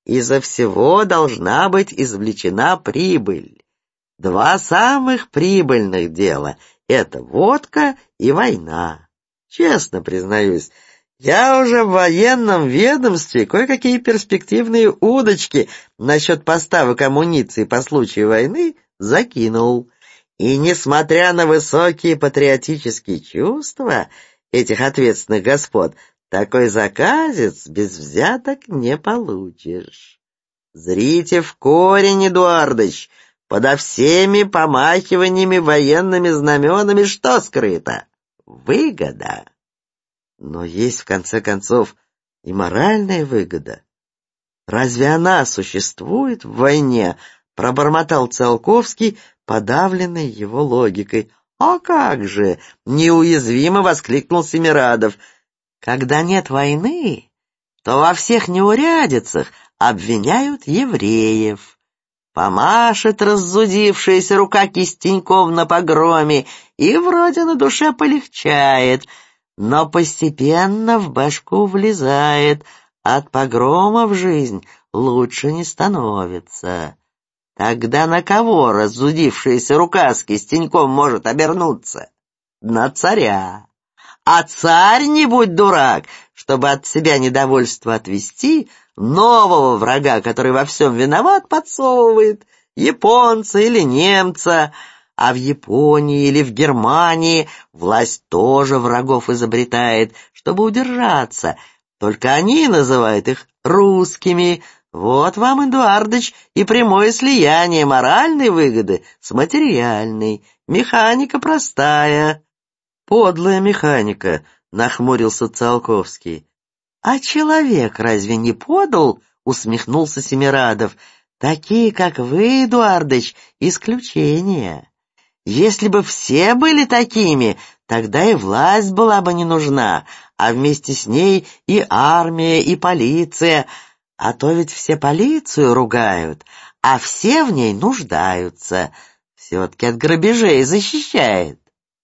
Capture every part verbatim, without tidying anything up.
Изо всего должна быть извлечена прибыль. Два самых прибыльных дела — это водка и война. Честно признаюсь, я уже в военном ведомстве кое-какие перспективные удочки насчет поставок амуниции по случаю войны закинул. И несмотря на высокие патриотические чувства этих ответственных господ, такой заказец без взяток не получишь. Зрите в корень, Эдуардыч, подо всеми помахиваниями военными знаменами что скрыто? Выгода. Но есть, в конце концов, и моральная выгода. Разве она существует в войне? Пробормотал Циолковский, подавленный его логикой. А как же! Неуязвимо воскликнул Семирадов. Когда нет войны, то во всех неурядицах обвиняют евреев. Помашет раззудившаяся рука кистеньков на погроме, и вроде на душе полегчает, но постепенно в башку влезает, от погрома в жизнь лучше не становится. Тогда на кого раззудившаяся рука с кистеньком может обернуться? На царя. А царь, не будь дурак, чтобы от себя недовольство отвести, нового врага, который во всем виноват, подсовывает, японца или немца. А в Японии или в Германии власть тоже врагов изобретает, чтобы удержаться. Только они называют их русскими. Вот вам, Эдуардыч, и прямое слияние моральной выгоды с материальной. Механика простая. Подлая механика, нахмурился Циолковский. А человек разве не подал? Усмехнулся Семирадов. Такие, как вы, Эдуардыч, исключения. Если бы все были такими, тогда и власть была бы не нужна, а вместе с ней и армия, и полиция. А то ведь все полицию ругают, а все в ней нуждаются. Все-таки от грабежей защищает.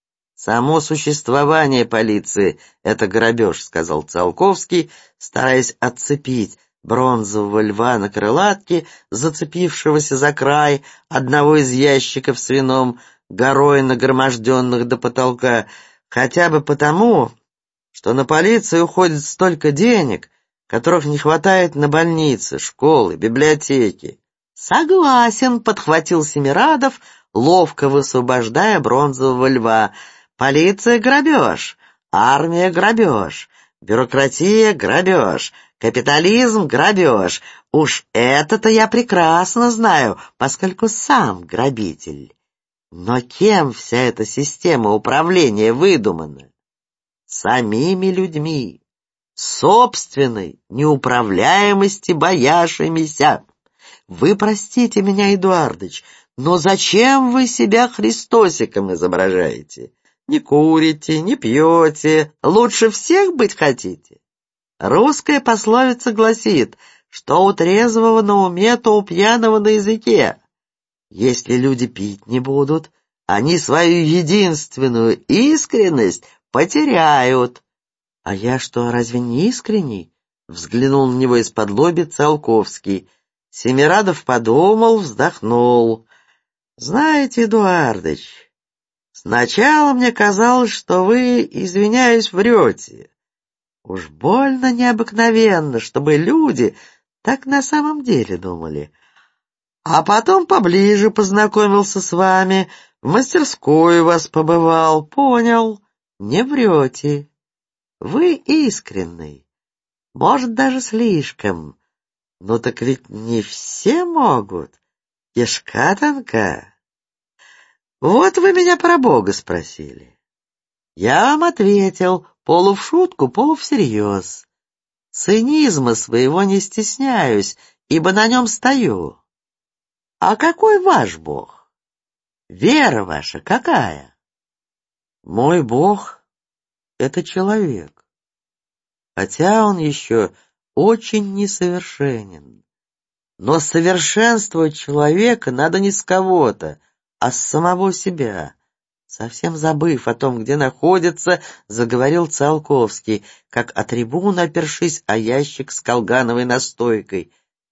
Само существование полиции — это грабеж, сказал Циолковский, стараясь отцепить бронзового льва на крылатке, зацепившегося за край одного из ящиков с вином, горой нагроможденных до потолка, хотя бы потому, что на полицию уходит столько денег, которых не хватает на больницы, школы, библиотеки. Согласен, подхватил Семирадов, ловко высвобождая бронзового льва. Полиция — грабеж, армия — грабеж, бюрократия — грабеж, капитализм — грабеж. Уж это-то я прекрасно знаю, поскольку сам грабитель. Но кем вся эта система управления выдумана? Самими людьми, собственной неуправляемости боящимися. Вы простите меня, Эдуардыч, но зачем вы себя Христосиком изображаете? Не курите, не пьете, лучше всех быть хотите. Русская пословица гласит, что у трезвого на уме, то у пьяного на языке. Если люди пить не будут, они свою единственную искренность потеряют. А я что, разве не искренний? Взглянул на него из-под лобья Циолковский. Семирадов подумал, вздохнул. Знаете, Эдуардыч, сначала мне казалось, что вы, извиняюсь, врете. Уж больно необыкновенно, чтобы люди так на самом деле думали. А потом поближе познакомился с вами, в мастерской у вас побывал, понял, не врете. Вы искренний, может, даже слишком. Но так ведь не все могут. Кишка тонка. Вот вы меня про Бога спросили. Я вам ответил, полу в шутку, полу всерьез. Цинизма своего не стесняюсь, ибо на нем стою. А какой ваш Бог? Вера ваша какая? Мой Бог — это человек, хотя он еще очень несовершенен. Но совершенствовать человека надо не с кого-то, а с самого себя. Совсем забыв о том, где находится, заговорил Циолковский, как о трибуну, опершись о ящик с колгановой настойкой.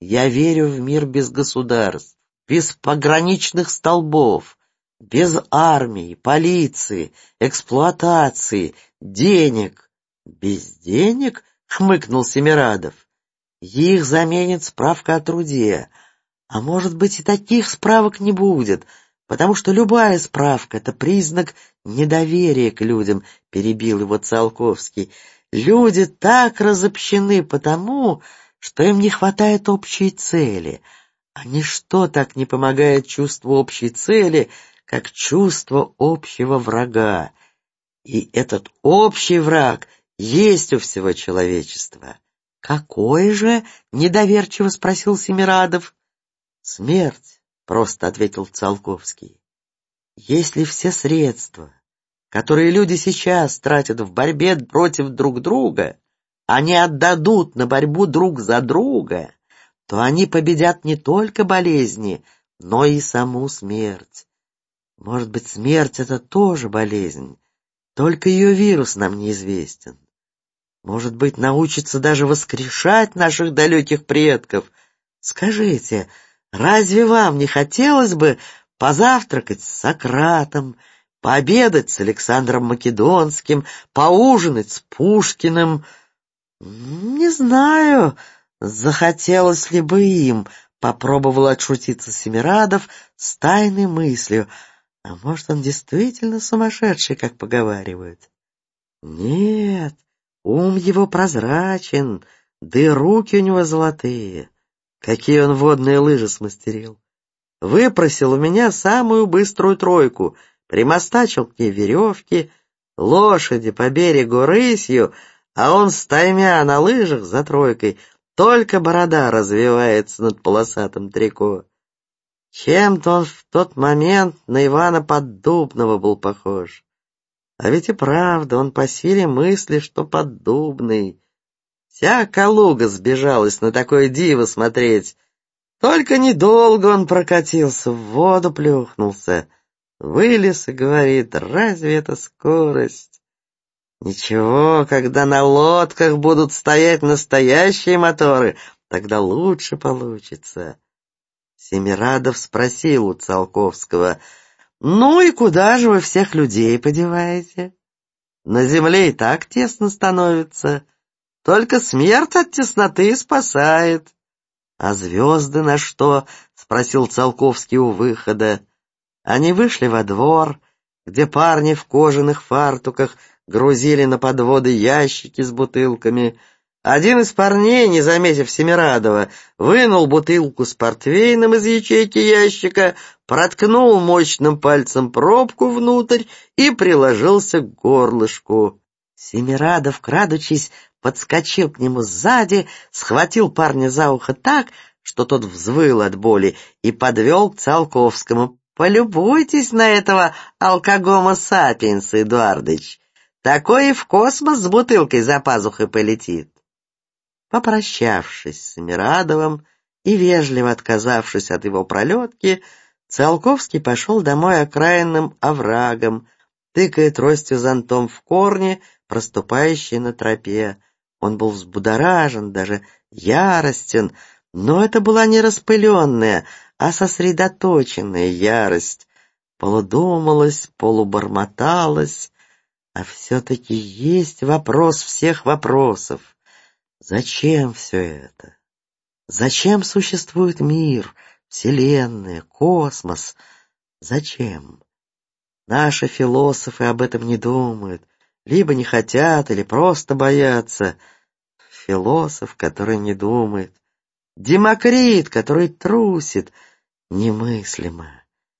Я верю в мир без государств, без пограничных столбов, без армии, полиции, эксплуатации, денег. Без денег? Хмыкнул Семирадов. Их заменит справка о труде. А может быть, и таких справок не будет, потому что любая справка — это признак недоверия к людям, перебил его Циолковский. Люди так разобщены потому, что им не хватает общей цели, а ничто так не помогает чувству общей цели, как чувство общего врага. И этот общий враг есть у всего человечества. «Какой же?» — недоверчиво спросил Семирадов. «Смерть», — просто ответил Циолковский. «Если все средства, которые люди сейчас тратят в борьбе против друг друга, они отдадут на борьбу друг за друга, то они победят не только болезни, но и саму смерть. Может быть, смерть — это тоже болезнь, только ее вирус нам неизвестен. Может быть, научится даже воскрешать наших далеких предков. Скажите, разве вам не хотелось бы позавтракать с Сократом, пообедать с Александром Македонским, поужинать с Пушкиным? Не знаю, захотелось ли бы им, попробовал отшутиться Семирадов с тайной мыслью. А может, он действительно сумасшедший, как поговаривают? Нет, ум его прозрачен, да и руки у него золотые. Какие он водные лыжи смастерил. Выпросил у меня самую быструю тройку, примостачил к ней веревки, лошади по берегу рысью, а он стаймя на лыжах за тройкой, только борода развивается над полосатым трико. Чем-то он в тот момент на Ивана Поддубного был похож. А ведь и правда, он по силе мысли, что Поддубный. Вся Калуга сбежалась на такое диво смотреть. Только недолго он прокатился, в воду плюхнулся. Вылез и говорит: разве это скорость? Ничего, когда на лодках будут стоять настоящие моторы, тогда лучше получится. Семирадов спросил у Циолковского: «Ну и куда же вы всех людей подеваете? На земле и так тесно становится, только смерть от тесноты спасает». «А звезды на что?» — спросил Циолковский у выхода. Они вышли во двор, где парни в кожаных фартуках грузили на подводы ящики с бутылками. Один из парней, не заметив Семирадова, вынул бутылку с портвейном из ячейки ящика, проткнул мощным пальцем пробку внутрь и приложился к горлышку. Семирадов, крадучись, подскочил к нему сзади, схватил парня за ухо так, что тот взвыл от боли, и подвел к Циолковскому. «Полюбуйтесь на этого алкогомо сапиенса, Эдуардыч. Такой и в космос с бутылкой за пазухой полетит». Попрощавшись с Семирадовым и вежливо отказавшись от его пролетки, Циолковский пошел домой окраинным оврагом, тыкая тростью зонтом в корни, проступающие на тропе. Он был взбудоражен, даже яростен, но это была не распыленная, а сосредоточенная ярость. Полудумалась, полубормоталась, а все-таки есть вопрос всех вопросов. Зачем все это? Зачем существует мир, вселенная, космос? Зачем? Наши философы об этом не думают, либо не хотят, или просто боятся. Философ, который не думает. Демокрит, который трусит. Немыслимо.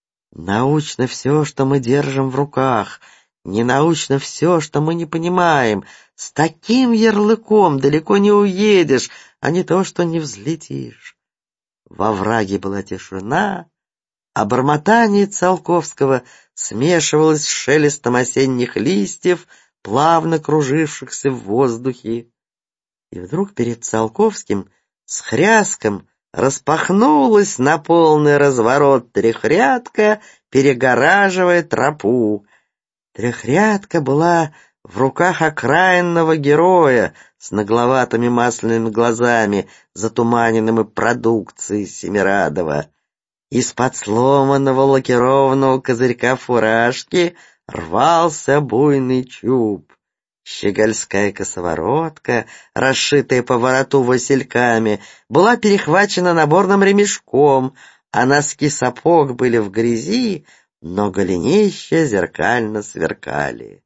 Научно все, что мы держим в руках. Ненаучно все, что мы не понимаем. С таким ярлыком далеко не уедешь, а не то, что не взлетишь. Во овраге была тишина, а бормотание Циолковского смешивалось с шелестом осенних листьев, плавно кружившихся в воздухе. И вдруг перед Циолковским с хряском распахнулась на полный разворот трехрядка, перегораживая тропу. Трехрядка была в руках окраинного героя, с нагловатыми масляными глазами, затуманенными продукцией Семирадова. Из-под сломанного лакированного козырька фуражки рвался буйный чуб. Щегольская косоворотка, расшитая по вороту васильками, была перехвачена наборным ремешком, а носки сапог были в грязи, но голенища зеркально сверкали.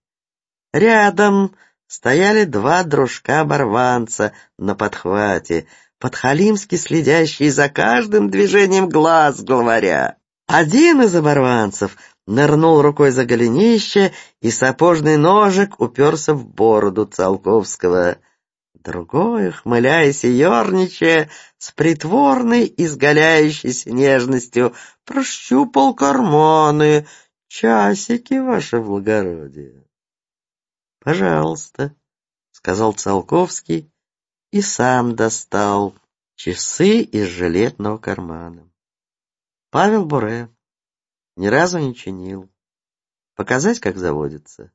Рядом стояли два дружка-оборванца на подхвате, подхалимски следящие за каждым движением глаз главаря. Один из оборванцев нырнул рукой за голенище, и сапожный ножик уперся в бороду Циолковского. Другой, ухмыляясь и ерничая, с притворной, изгаляющейся нежностью, прощупал карманы. «Часики, ваше благородие!» «Пожалуйста», — сказал Циолковский и сам достал часы из жилетного кармана. Павел Буре ни разу не чинил. Показать, как заводится.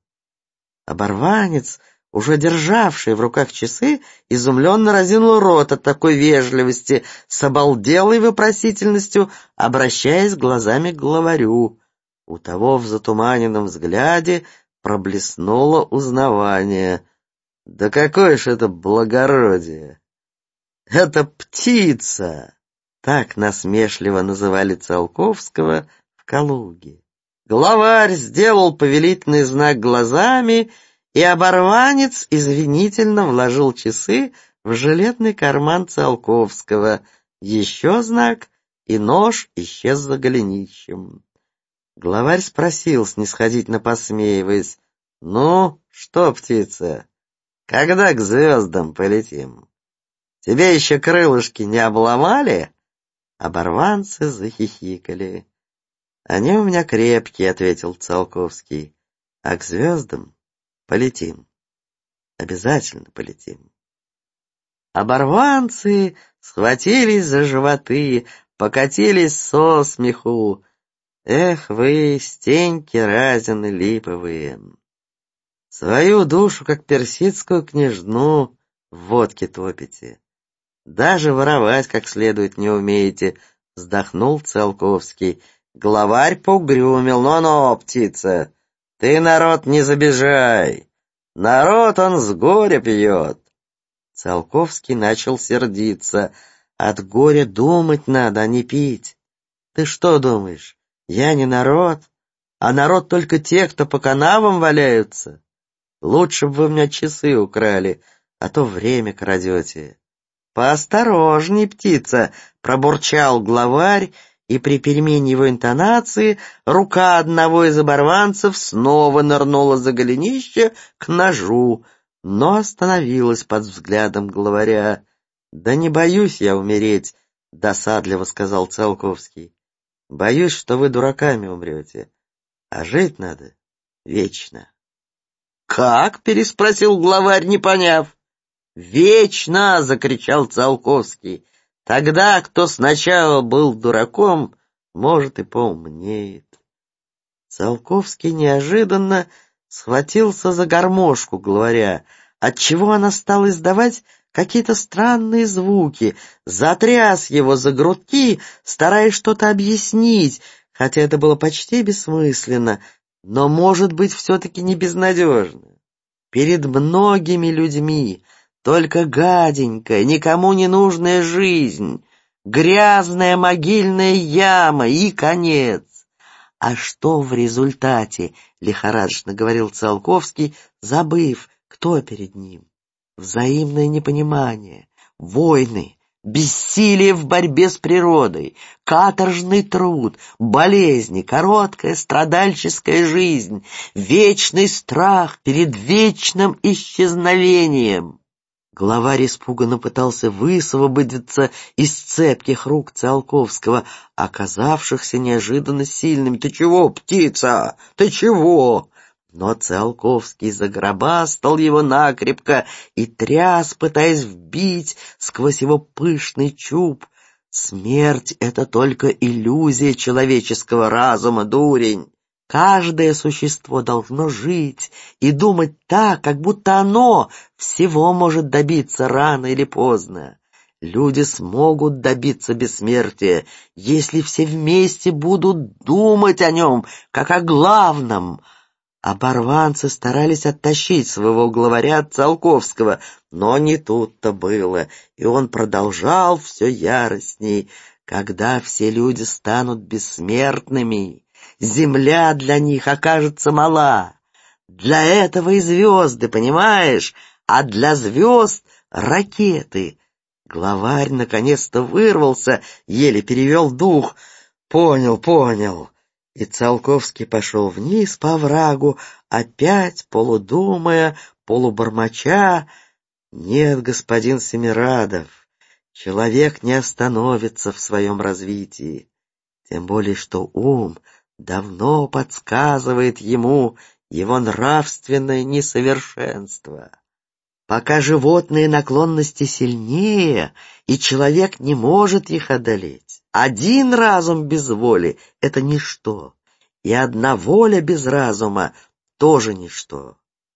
Оборванец, уже державший в руках часы, изумленно разинул рот от такой вежливости, с обалделой вопросительностью, обращаясь глазами к главарю. У того в затуманенном взгляде проблеснуло узнавание. «Да какое ж это благородие! Это птица!» Так насмешливо называли Циолковского в Калуге. Главарь сделал повелительный знак глазами, и оборванец извинительно вложил часы в жилетный карман Циолковского. Еще знак, и нож исчез за голенищем. Главарь спросил, снисходительно посмеиваясь: «Ну, что, птица, когда к звездам полетим? Тебе еще крылышки не обломали?» Оборванцы захихикали. «Они у меня крепкие», — ответил Циолковский. «А к звездам полетим. Обязательно полетим». Оборванцы схватились за животы, покатились со смеху. «Эх вы, стеньки разины липовые! Свою душу, как персидскую княжну, в водке топите. Даже воровать как следует не умеете», — вздохнул Циолковский. Главарь поугрюмил. «Но-но, птица, ты, народ, не забежай. Народ он с горя пьет». Циолковский начал сердиться. «От горя думать надо, а не пить. Ты что думаешь, я не народ? А народ только те, кто по канавам валяются. Лучше бы вы у меня часы украли, а то время крадете». «Поосторожней, птица», — пробурчал главарь, и при перемене его интонации рука одного из оборванцев снова нырнула за голенище к ножу, но остановилась под взглядом главаря. «Да не боюсь я умереть», — досадливо сказал Циолковский. «Боюсь, что вы дураками умрете, а жить надо вечно». «Как?» — переспросил главарь, не поняв. «Вечно!» — закричал Циолковский. «Тогда, кто сначала был дураком, может, и поумнеет». Циолковский неожиданно схватился за гармошку главаря, отчего она стала издавать какие-то странные звуки, затряс его за грудки, стараясь что-то объяснить, хотя это было почти бессмысленно, но, может быть, все-таки не безнадежно. Перед многими людьми только гаденькая, никому не нужная жизнь, грязная могильная яма и конец. А что в результате, лихорадочно говорил Циолковский, забыв, кто перед ним? Взаимное непонимание, войны, бессилие в борьбе с природой, каторжный труд, болезни, короткая страдальческая жизнь, вечный страх перед вечным исчезновением. Главарь испуганно пытался высвободиться из цепких рук Циолковского, оказавшихся неожиданно сильными. «Ты чего, птица? Ты чего?» Но Циолковский загробастал его накрепко и тряс, пытаясь вбить сквозь его пышный чуб. «Смерть — это только иллюзия человеческого разума, дурень. Каждое существо должно жить и думать так, как будто оно всего может добиться рано или поздно. Люди смогут добиться бессмертия, если все вместе будут думать о нем, как о главном. Оборванцы старались оттащить своего главаря от Циолковского, но не тут-то было, и он продолжал все яростней. Когда все люди станут бессмертными, земля для них окажется мала. Для этого и звезды, понимаешь? А для звезд — ракеты. Главарь наконец-то вырвался, еле перевел дух. Понял, понял. И Циолковский пошел вниз по оврагу, опять полудумая, полубормоча. Нет, господин Семирадов, человек не остановится в своем развитии. Тем более, что ум давно подсказывает ему его нравственное несовершенство. Пока животные наклонности сильнее, и человек не может их одолеть. Один разум без воли — это ничто, и одна воля без разума — тоже ничто.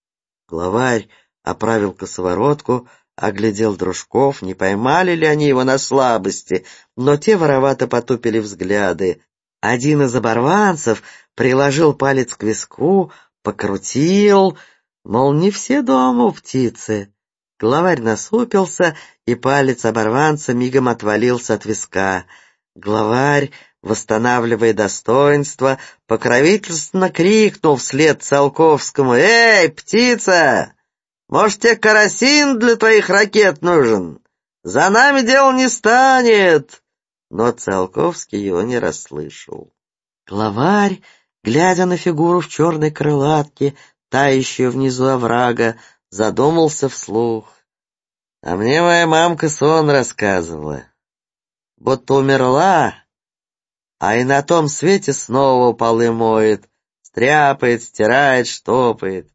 Главарь оправил косоворотку, оглядел дружков, не поймали ли они его на слабости, но те воровато потупили взгляды. Один из оборванцев приложил палец к виску, покрутил, мол, не все дома у птицы. Главарь насупился, и палец оборванца мигом отвалился от виска. Главарь, восстанавливая достоинство, покровительственно крикнул вслед Циолковскому: «Эй, птица! Может, тебе керосин для твоих ракет нужен? За нами дело не станет!» Но Циолковский его не расслышал. Главарь, глядя на фигуру в черной крылатке, тающую внизу оврага, задумался вслух. А мне моя мамка сон рассказывала, будто умерла, а и на том свете снова полы моет, стряпает, стирает, штопает.